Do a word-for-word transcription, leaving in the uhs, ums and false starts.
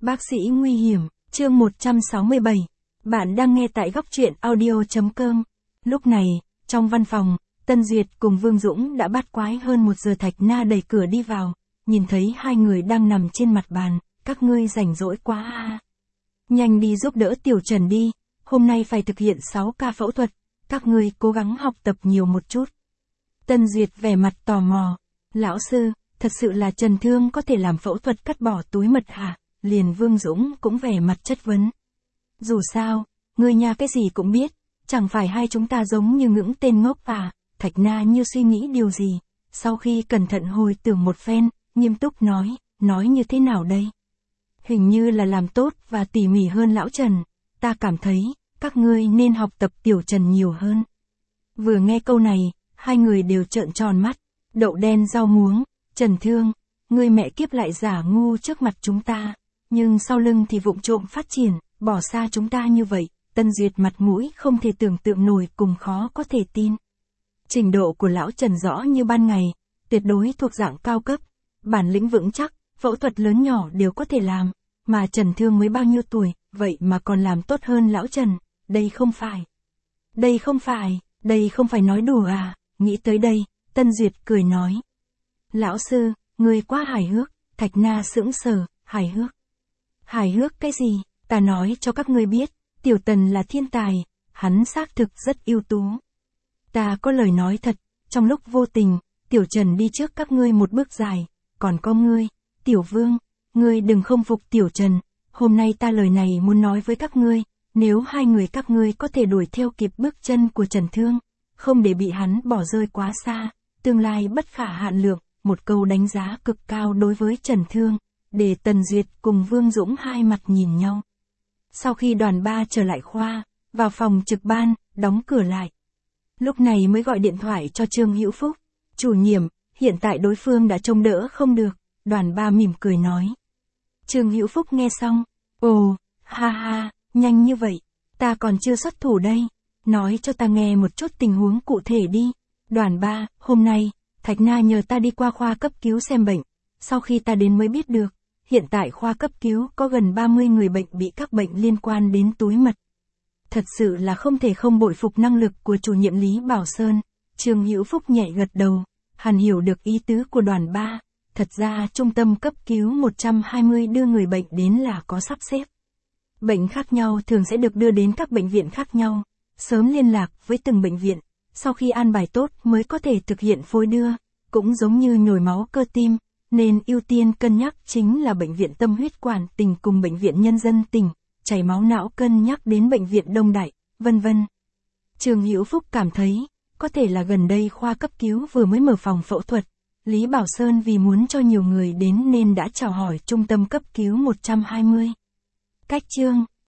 Bác sĩ nguy hiểm, chương một trăm sáu mươi bảy. Bạn đang nghe tại góc truyện audio chấm com. Lúc này, trong văn phòng, Tân Duyệt cùng Vương Dũng đã bắt quái hơn một giờ. Thạch Na đẩy cửa đi vào, nhìn thấy hai người đang nằm trên mặt bàn. Các ngươi rảnh rỗi quá à. Nhanh đi giúp đỡ Tiểu Trần đi, hôm nay phải thực hiện sáu ca phẫu thuật, các ngươi cố gắng học tập nhiều một chút. Tân Duyệt vẻ mặt tò mò, lão sư, thật sự là Trần Thương có thể làm phẫu thuật cắt bỏ túi mật hả? Liền Vương Dũng cũng vẻ mặt chất vấn. Dù sao, người nhà cái gì cũng biết, chẳng phải hai chúng ta giống như những tên ngốc à? Thạch Na như suy nghĩ điều gì, sau khi cẩn thận hồi tưởng một phen, nghiêm túc nói, nói như thế nào đây? Hình như là làm tốt và tỉ mỉ hơn lão Trần, ta cảm thấy, các ngươi nên học tập Tiểu Trần nhiều hơn. Vừa nghe câu này, hai người đều trợn tròn mắt, đậu đen rau muống, Trần Thương, ngươi mẹ kiếp lại giả ngu trước mặt chúng ta, nhưng sau lưng thì vụng trộm phát triển, bỏ xa chúng ta như vậy. Tân Duyệt mặt mũi không thể tưởng tượng nổi cùng khó có thể tin. Trình độ của lão Trần rõ như ban ngày, tuyệt đối thuộc dạng cao cấp, bản lĩnh vững chắc, phẫu thuật lớn nhỏ đều có thể làm, mà Trần Thương mới bao nhiêu tuổi, vậy mà còn làm tốt hơn lão Trần, đây không phải. Đây không phải, đây không phải nói đùa à, nghĩ tới đây, Tân Duyệt cười nói. Lão sư, ngươi quá hài hước, Thạch Na sững sờ, hài hước. Hài hước cái gì, ta nói cho các ngươi biết, Tiểu Tần là thiên tài, hắn xác thực rất ưu tú. Ta có lời nói thật, trong lúc vô tình, Tiểu Trần đi trước các ngươi một bước dài, còn có ngươi, Tiểu Vương, ngươi đừng không phục Tiểu Trần, hôm nay ta lời này muốn nói với các ngươi, nếu hai người các ngươi có thể đuổi theo kịp bước chân của Trần Thương, không để bị hắn bỏ rơi quá xa, tương lai bất khả hạn lượng, một câu đánh giá cực cao đối với Trần Thương, để Tần Duyệt cùng Vương Dũng hai mặt nhìn nhau. Sau khi đoàn ba trở lại khoa, vào phòng trực ban, đóng cửa lại. Lúc này mới gọi điện thoại cho Trương Hữu Phúc, chủ nhiệm, hiện tại đối phương đã trông đỡ không được, đoàn ba mỉm cười nói. Trương Hữu Phúc nghe xong, ồ, ha ha, nhanh như vậy, ta còn chưa xuất thủ đây, nói cho ta nghe một chút tình huống cụ thể đi. Đoàn ba, hôm nay, Thạch Na nhờ ta đi qua khoa cấp cứu xem bệnh, sau khi ta đến mới biết được, hiện tại khoa cấp cứu có gần ba mươi người bệnh bị các bệnh liên quan đến túi mật. Thật sự là không thể không bội phục năng lực của chủ nhiệm Lý Bảo Sơn. Trương Hữu Phúc nhẹ gật đầu, hắn hiểu được ý tứ của đoàn ba, thật ra trung tâm cấp cứu một trăm hai mươi đưa người bệnh đến là có sắp xếp. Bệnh khác nhau thường sẽ được đưa đến các bệnh viện khác nhau, sớm liên lạc với từng bệnh viện, sau khi an bài tốt mới có thể thực hiện phối đưa, cũng giống như nhồi máu cơ tim, nên ưu tiên cân nhắc chính là bệnh viện Tâm huyết quản tỉnh cùng bệnh viện Nhân dân tỉnh, chảy máu não cân nhắc đến bệnh viện Đông Đại, vân vân. Trương Hữu Phúc cảm thấy, có thể là gần đây khoa cấp cứu vừa mới mở phòng phẫu thuật, Lý Bảo Sơn vì muốn cho nhiều người đến nên đã chào hỏi trung tâm cấp cứu một trăm hai mươi. Cách chương